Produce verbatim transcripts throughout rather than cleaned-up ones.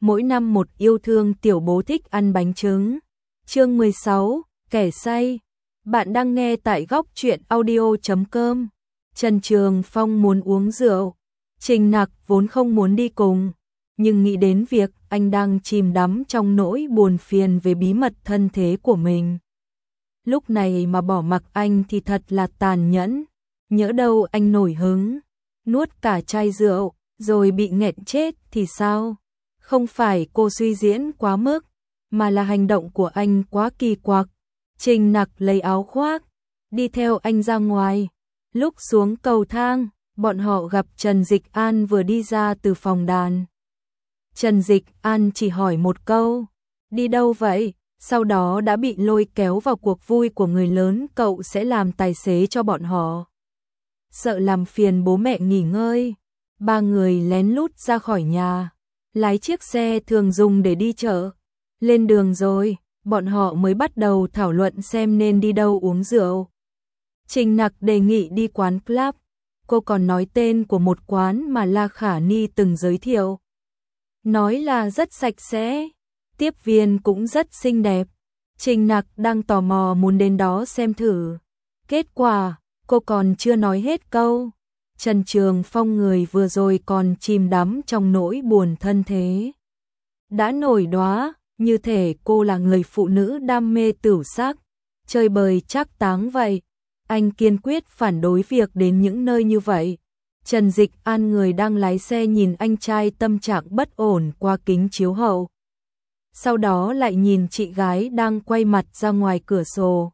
mỗi năm một yêu thương tiểu bố thích ăn bánh trứng. Chương mười sáu, kẻ say. Bạn đang nghe tại góc truyện audio chấm com. Trần Trường Phong muốn uống rượu, Trình Nặc vốn không muốn đi cùng, nhưng nghĩ đến việc anh đang chìm đắm trong nỗi buồn phiền về bí mật thân thế của mình. Lúc này mà bỏ mặc anh thì thật là tàn nhẫn, nhỡ đâu anh nổi hứng, nuốt cả chai rượu, rồi bị nghẹn chết thì sao? Không phải cô suy diễn quá mức, mà là hành động của anh quá kỳ quặc. Trình Nặc lấy áo khoác, đi theo anh ra ngoài. Lúc xuống cầu thang, bọn họ gặp Trần Dịch An vừa đi ra từ phòng đàn. Trần Dịch An chỉ hỏi một câu, đi đâu vậy? Sau đó đã bị lôi kéo vào cuộc vui của người lớn, cậu sẽ làm tài xế cho bọn họ. Sợ làm phiền bố mẹ nghỉ ngơi, ba người lén lút ra khỏi nhà, lái chiếc xe thường dùng để đi chợ. Lên đường rồi, bọn họ mới bắt đầu thảo luận xem nên đi đâu uống rượu. Trình Nặc đề nghị đi quán club, cô còn nói tên của một quán mà La Khả Ni từng giới thiệu. Nói là rất sạch sẽ, tiếp viên cũng rất xinh đẹp. Trình Nặc đang tò mò muốn đến đó xem thử. Kết quả, cô còn chưa nói hết câu, Trần Trường Phong người vừa rồi còn chìm đắm trong nỗi buồn thân thế đã nổi đóa, như thể cô là người phụ nữ đam mê tửu sắc, chơi bời trác táng vậy. Anh kiên quyết phản đối việc đến những nơi như vậy. Trần Dịch An người đang lái xe nhìn anh trai tâm trạng bất ổn qua kính chiếu hậu. Sau đó lại nhìn chị gái đang quay mặt ra ngoài cửa sổ.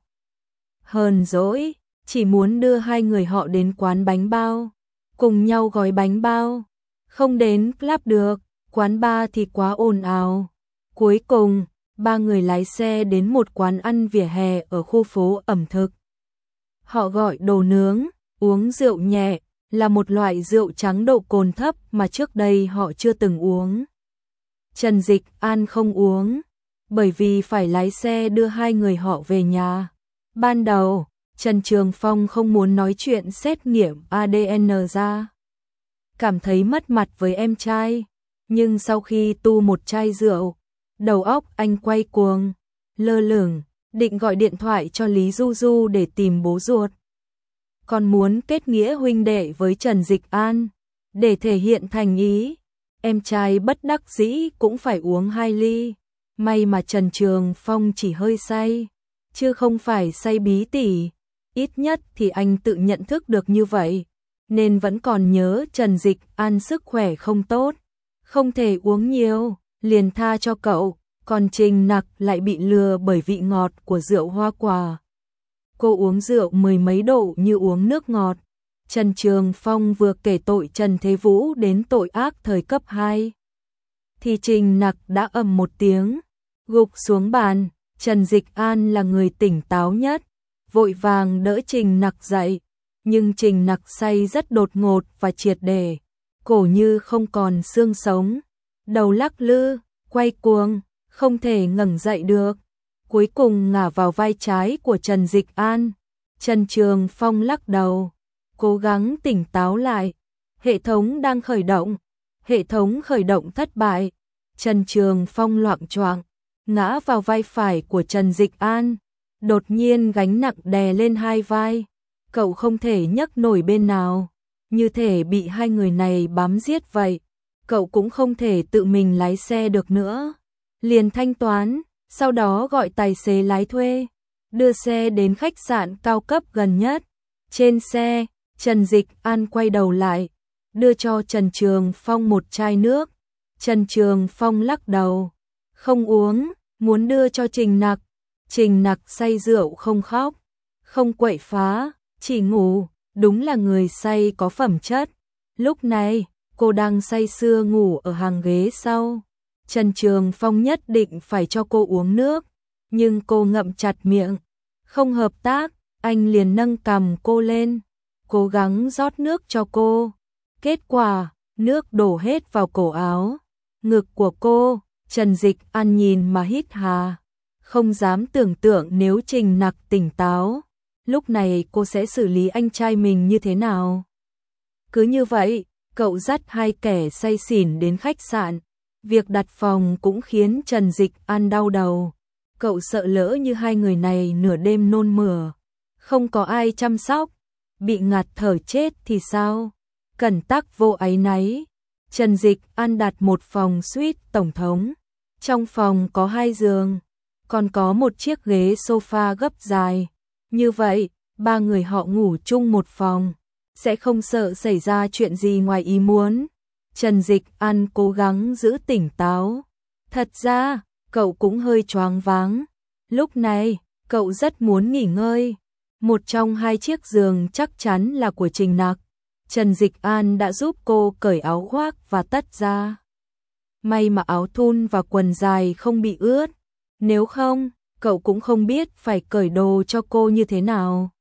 Hờn dỗi, chỉ muốn đưa hai người họ đến quán bánh bao, cùng nhau gói bánh bao. Không đến club được, quán bar thì quá ồn ào. Cuối cùng, ba người lái xe đến một quán ăn vỉa hè ở khu phố ẩm thực. Họ gọi đồ nướng, uống rượu nhẹ, là một loại rượu trắng độ cồn thấp mà trước đây họ chưa từng uống. Trần Dịch An không uống, bởi vì phải lái xe đưa hai người họ về nhà. Ban đầu, Trần Trường Phong không muốn nói chuyện xét nghiệm a đê en ra, cảm thấy mất mặt với em trai, nhưng sau khi tu một chai rượu, đầu óc anh quay cuồng, lơ lửng, định gọi điện thoại cho Lý Du Du để tìm bố ruột. Còn muốn kết nghĩa huynh đệ với Trần Dịch An, để thể hiện thành ý. Em trai bất đắc dĩ cũng phải uống hai ly. May mà Trần Trường Phong chỉ hơi say, chứ không phải say bí tỉ. Ít nhất thì anh tự nhận thức được như vậy, nên vẫn còn nhớ Trần Dịch An sức khỏe không tốt, không thể uống nhiều, liền tha cho cậu. Còn Trình Nặc lại bị lừa bởi vị ngọt của rượu hoa quả. Cô uống rượu mười mấy độ như uống nước ngọt. Trần Trường Phong vừa kể tội Trần Thế Vũ đến tội ác thời cấp hai, thì Trình Nặc đã ầm một tiếng, gục xuống bàn. Trần Dịch An là người tỉnh táo nhất, vội vàng đỡ Trình Nặc dậy, nhưng Trình Nặc say rất đột ngột và triệt để, cổ như không còn xương sống, đầu lắc lư, quay cuồng, không thể ngẩng dậy được, cuối cùng ngả vào vai trái của Trần Dịch An. Trần Trường Phong lắc đầu, cố gắng tỉnh táo lại. Hệ thống đang khởi động, hệ thống khởi động thất bại. Trần Trường Phong loạng choạng, ngã vào vai phải của Trần Dịch An. Đột nhiên gánh nặng đè lên hai vai, cậu không thể nhấc nổi bên nào, như thể bị hai người này bám giết vậy. Cậu cũng không thể tự mình lái xe được nữa, liền thanh toán, sau đó gọi tài xế lái thuê, đưa xe đến khách sạn cao cấp gần nhất. Trên xe, Trần Dịch An quay đầu lại, đưa cho Trần Trường Phong một chai nước. Trần Trường Phong lắc đầu, không uống, muốn đưa cho Trình Nặc. Trình Nặc say rượu không khóc, không quậy phá, chỉ ngủ, đúng là người say có phẩm chất. Lúc này, cô đang say sưa ngủ ở hàng ghế sau. Trần Trường Phong nhất định phải cho cô uống nước, nhưng cô ngậm chặt miệng, không hợp tác. Anh liền nâng cằm cô lên, cố gắng rót nước cho cô. Kết quả, nước đổ hết vào cổ áo, ngực của cô. Trần Dịch An nhìn mà hít hà, không dám tưởng tượng nếu Trình Nặc tỉnh táo, lúc này cô sẽ xử lý anh trai mình như thế nào. Cứ như vậy, cậu dắt hai kẻ say xỉn đến khách sạn, Việc đặt phòng cũng khiến Trần Dịch An đau đầu. Cậu sợ lỡ như hai người này nửa đêm nôn mửa, không có ai chăm sóc, bị ngạt thở chết thì sao? Cẩn tắc vô áy náy, Trần Dịch An đặt một phòng suite tổng thống. Trong phòng có hai giường, còn có một chiếc ghế sofa gấp dài. Như vậy, ba người họ ngủ chung một phòng, sẽ không sợ xảy ra chuyện gì ngoài ý muốn. Trần Dịch An cố gắng giữ tỉnh táo. Thật ra, cậu cũng hơi choáng váng. Lúc này, cậu rất muốn nghỉ ngơi. Một trong hai chiếc giường chắc chắn là của Trình Nặc. Trần Dịch An đã giúp cô cởi áo khoác và tất ra. May mà áo thun và quần dài không bị ướt. Nếu không, cậu cũng không biết phải cởi đồ cho cô như thế nào.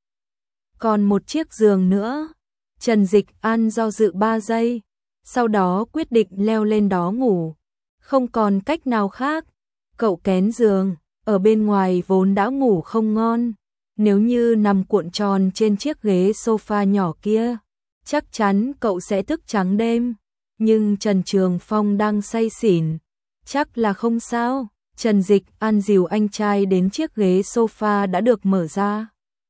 Còn một chiếc giường nữa. Trần Dịch An do dự ba giây, sau đó quyết định leo lên đó ngủ. Không còn cách nào khác, cậu kén giường, ở bên ngoài vốn đã ngủ không ngon. Nếu như nằm cuộn tròn trên chiếc ghế sofa nhỏ kia, chắc chắn cậu sẽ thức trắng đêm. Nhưng Trần Trường Phong đang say xỉn, chắc là không sao. Trần Dịch An dìu anh trai đến chiếc ghế sofa đã được mở ra.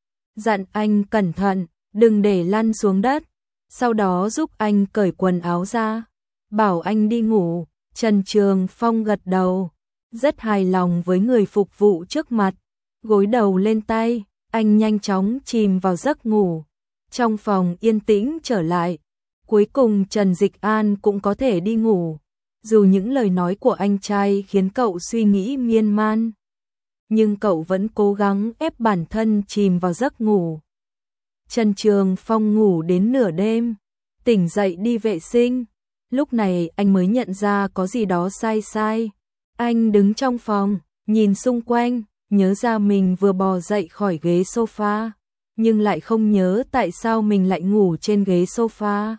Dặn anh cẩn thận, đừng để lăn xuống đất. Sau đó giúp anh cởi quần áo ra, bảo anh đi ngủ. Trần Trường Phong gật đầu, rất hài lòng với người phục vụ trước mặt. Gối đầu lên tay, anh nhanh chóng chìm vào giấc ngủ. Trong phòng yên tĩnh trở lại, cuối cùng Trần Dịch An cũng có thể đi ngủ. Dù những lời nói của anh trai khiến cậu suy nghĩ miên man, nhưng cậu vẫn cố gắng ép bản thân chìm vào giấc ngủ. Trần Trường Phong ngủ đến nửa đêm, tỉnh dậy đi vệ sinh. Lúc này anh mới nhận ra có gì đó sai sai. Anh đứng trong phòng, nhìn xung quanh, nhớ ra mình vừa bò dậy khỏi ghế sofa, nhưng lại không nhớ tại sao mình lại ngủ trên ghế sofa.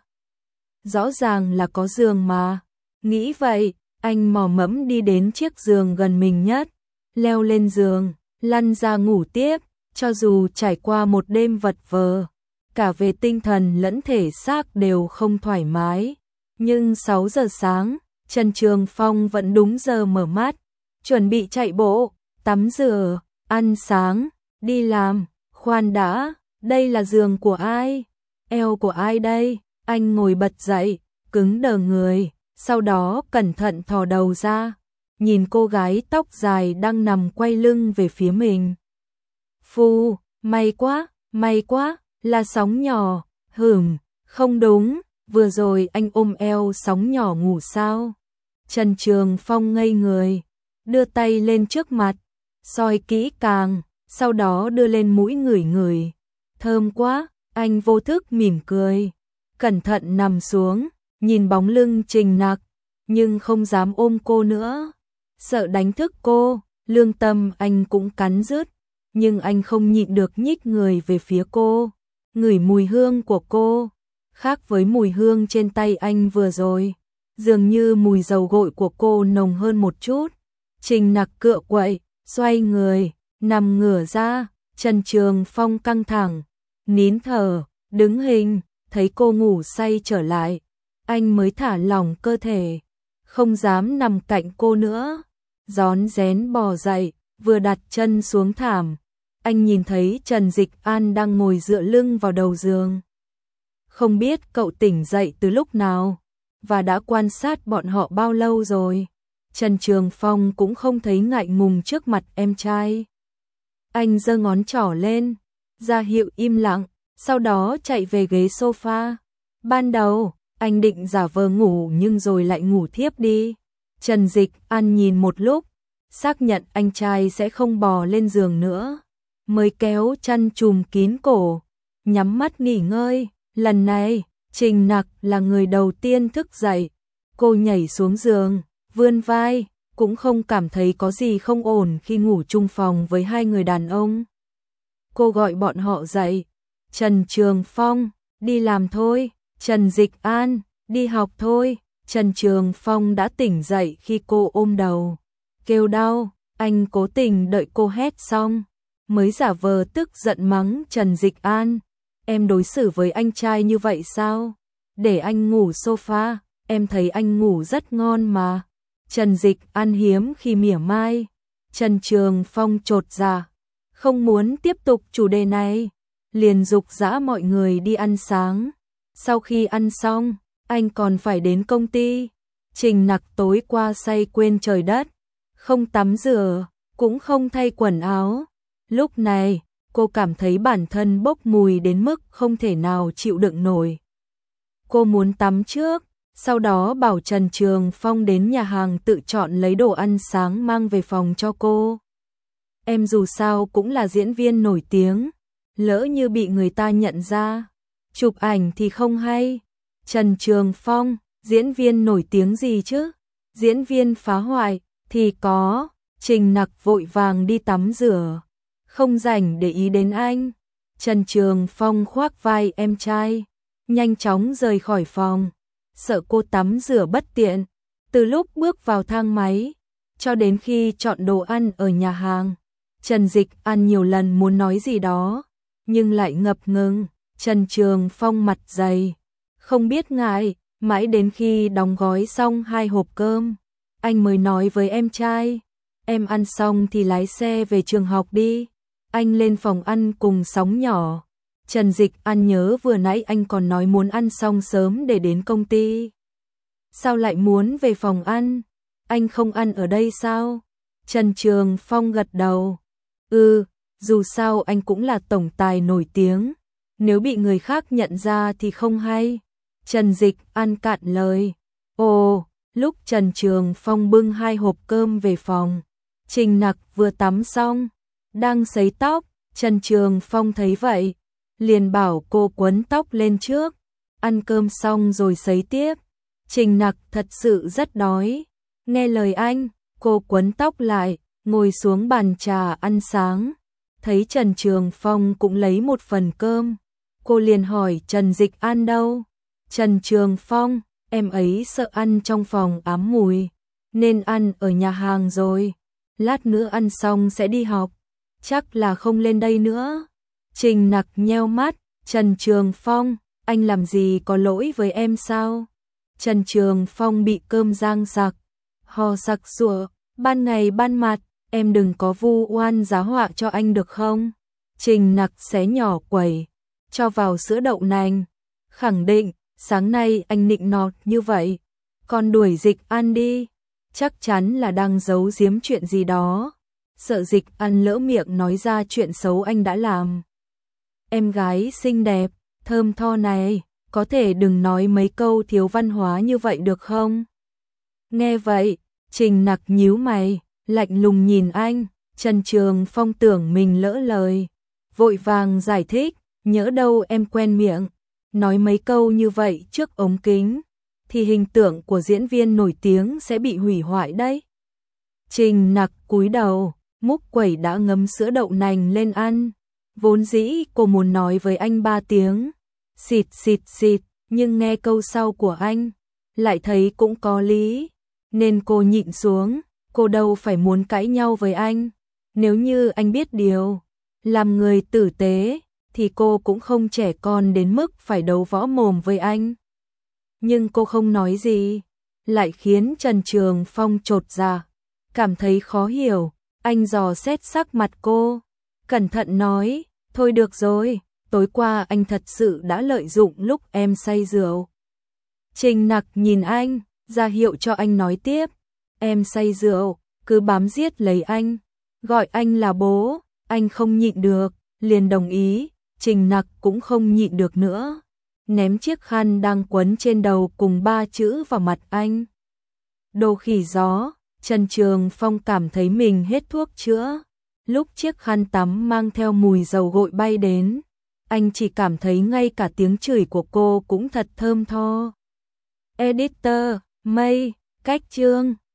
Rõ ràng là có giường mà. Nghĩ vậy, anh mò mẫm đi đến chiếc giường gần mình nhất, leo lên giường, lăn ra ngủ tiếp. Cho dù trải qua một đêm vật vờ, cả về tinh thần lẫn thể xác đều không thoải mái, nhưng sáu giờ sáng, Trần Trường Phong vẫn đúng giờ mở mắt, chuẩn bị chạy bộ, tắm rửa, ăn sáng, đi làm. Khoan đã, đây là giường của ai? Eo của ai đây? Anh ngồi bật dậy, cứng đờ người, sau đó cẩn thận thò đầu ra, nhìn cô gái tóc dài đang nằm quay lưng về phía mình. Phu, may quá, may quá, là sóng nhỏ. Hửm, không đúng, vừa rồi anh ôm eo sóng nhỏ ngủ sao? Trần Trường Phong ngây người, đưa tay lên trước mặt, soi kỹ càng, sau đó đưa lên mũi ngửi ngửi. Thơm quá, anh vô thức mỉm cười, cẩn thận nằm xuống, nhìn bóng lưng Trình Nặc, nhưng không dám ôm cô nữa, sợ đánh thức cô. Lương tâm anh cũng cắn rứt, nhưng anh không nhịn được nhích người về phía cô, ngửi mùi hương của cô, khác với mùi hương trên tay anh vừa rồi, dường như mùi dầu gội của cô nồng hơn một chút. Trình Nặc cựa quậy, xoay người, nằm ngửa ra. Trần Trường Phong căng thẳng, nín thở, đứng hình, thấy cô ngủ say trở lại, anh mới thả lỏng cơ thể, không dám nằm cạnh cô nữa, rón rén bò dậy, vừa đặt chân xuống thảm, anh nhìn thấy Trần Dịch An đang ngồi dựa lưng vào đầu giường. Không biết cậu tỉnh dậy từ lúc nào, và đã quan sát bọn họ bao lâu rồi. Trần Trường Phong cũng không thấy ngại ngùng trước mặt em trai. Anh giơ ngón trỏ lên, ra hiệu im lặng, sau đó chạy về ghế sofa. Ban đầu, anh định giả vờ ngủ nhưng rồi lại ngủ thiếp đi. Trần Dịch An nhìn một lúc, xác nhận anh trai sẽ không bò lên giường nữa, mới kéo chăn trùm kín cổ, nhắm mắt nghỉ ngơi. Lần này, Trình Nặc là người đầu tiên thức dậy. Cô nhảy xuống giường, vươn vai, cũng không cảm thấy có gì không ổn khi ngủ chung phòng với hai người đàn ông. Cô gọi bọn họ dậy. Trần Trường Phong, đi làm thôi. Trần Dịch An, đi học thôi. Trần Trường Phong đã tỉnh dậy khi cô ôm đầu, kêu đau. Anh cố tình đợi cô hét xong, mới giả vờ tức giận mắng Trần Dịch An. Em đối xử với anh trai như vậy sao? Để anh ngủ sofa, em thấy anh ngủ rất ngon mà. Trần Dịch An hiếm khi mỉa mai. Trần Trường Phong chột dạ, không muốn tiếp tục chủ đề này, liền giục dã mọi người đi ăn sáng. Sau khi ăn xong, anh còn phải đến công ty. Trình Nặc tối qua say quên trời đất, không tắm rửa, cũng không thay quần áo. Lúc này, cô cảm thấy bản thân bốc mùi đến mức không thể nào chịu đựng nổi. Cô muốn tắm trước, sau đó bảo Trần Trường Phong đến nhà hàng tự chọn lấy đồ ăn sáng mang về phòng cho cô. Em dù sao cũng là diễn viên nổi tiếng, lỡ như bị người ta nhận ra, chụp ảnh thì không hay. Trần Trường Phong, diễn viên nổi tiếng gì chứ? Diễn viên phá hoại thì có. Trình Nặc vội vàng đi tắm rửa, không rảnh để ý đến anh. Trần Trường Phong khoác vai em trai, nhanh chóng rời khỏi phòng, sợ cô tắm rửa bất tiện. Từ lúc bước vào thang máy, cho đến khi chọn đồ ăn ở nhà hàng, Trần Dịch An nhiều lần muốn nói gì đó, nhưng lại ngập ngừng. Trần Trường Phong mặt dày, không biết ngại, mãi đến khi đóng gói xong hai hộp cơm, anh mới nói với em trai, em ăn xong thì lái xe về trường học đi, anh lên phòng ăn cùng Sóng nhỏ. Trần Dịch An nhớ vừa nãy anh còn nói muốn ăn xong sớm để đến công ty. Sao lại muốn về phòng ăn? Anh không ăn ở đây sao? Trần Trường Phong gật đầu. Ừ, dù sao anh cũng là tổng tài nổi tiếng, nếu bị người khác nhận ra thì không hay. Trần Dịch An cạn lời. Ồ, lúc Trần Trường Phong bưng hai hộp cơm về phòng, Trình Nặc vừa tắm xong, đang sấy tóc. Trần Trường Phong thấy vậy, liền bảo cô quấn tóc lên trước, ăn cơm xong rồi sấy tiếp. Trình Nặc thật sự rất đói, nghe lời anh, cô quấn tóc lại, ngồi xuống bàn trà ăn sáng. Thấy Trần Trường Phong cũng lấy một phần cơm, cô liền hỏi Trần Dịch An đâu? Trần Trường Phong, em ấy sợ ăn trong phòng ám mùi, nên ăn ở nhà hàng rồi, lát nữa ăn xong sẽ đi học, chắc là không lên đây nữa. Trình Nặc nheo mắt. Trần Trường Phong, anh làm gì có lỗi với em sao? Trần Trường Phong bị cơm rang sặc, ho sặc sụa, ban ngày ban mặt, em đừng có vu oan giá họa cho anh được không? Trình Nặc xé nhỏ quẩy, cho vào sữa đậu nành, khẳng định, sáng nay anh nịnh nọt như vậy, còn đuổi Dịch An đi, chắc chắn là đang giấu giếm chuyện gì đó, sợ Dịch An lỡ miệng nói ra chuyện xấu anh đã làm. Em gái xinh đẹp, thơm tho này, có thể đừng nói mấy câu thiếu văn hóa như vậy được không? Nghe vậy, Trình Nặc nhíu mày, lạnh lùng nhìn anh. Trần Trường Phong tưởng mình lỡ lời, vội vàng giải thích, nhỡ đâu em quen miệng, nói mấy câu như vậy trước ống kính, thì hình tượng của diễn viên nổi tiếng sẽ bị hủy hoại đấy. Trình Nặc cúi đầu, múc quẩy đã ngấm sữa đậu nành lên ăn. Vốn dĩ cô muốn nói với anh ba tiếng, xịt xịt xịt, nhưng nghe câu sau của anh, lại thấy cũng có lý, nên cô nhịn xuống. Cô đâu phải muốn cãi nhau với anh, nếu như anh biết điều, làm người tử tế, thì cô cũng không trẻ con đến mức phải đấu võ mồm với anh. Nhưng cô không nói gì, lại khiến Trần Trường Phong chột dạ, cảm thấy khó hiểu. Anh dò xét sắc mặt cô, cẩn thận nói, thôi được rồi, tối qua anh thật sự đã lợi dụng lúc em say rượu. Trình Nặc nhìn anh, ra hiệu cho anh nói tiếp. Em say rượu, cứ bám giết lấy anh, gọi anh là bố, anh không nhịn được, liền đồng ý. Trình Nặc cũng không nhịn được nữa, ném chiếc khăn đang quấn trên đầu cùng ba chữ vào mặt anh. Đồ khỉ gió. Trần Trường Phong cảm thấy mình hết thuốc chữa. Lúc chiếc khăn tắm mang theo mùi dầu gội bay đến, anh chỉ cảm thấy ngay cả tiếng chửi của cô cũng thật thơm tho. Editor, Mây, cách chương.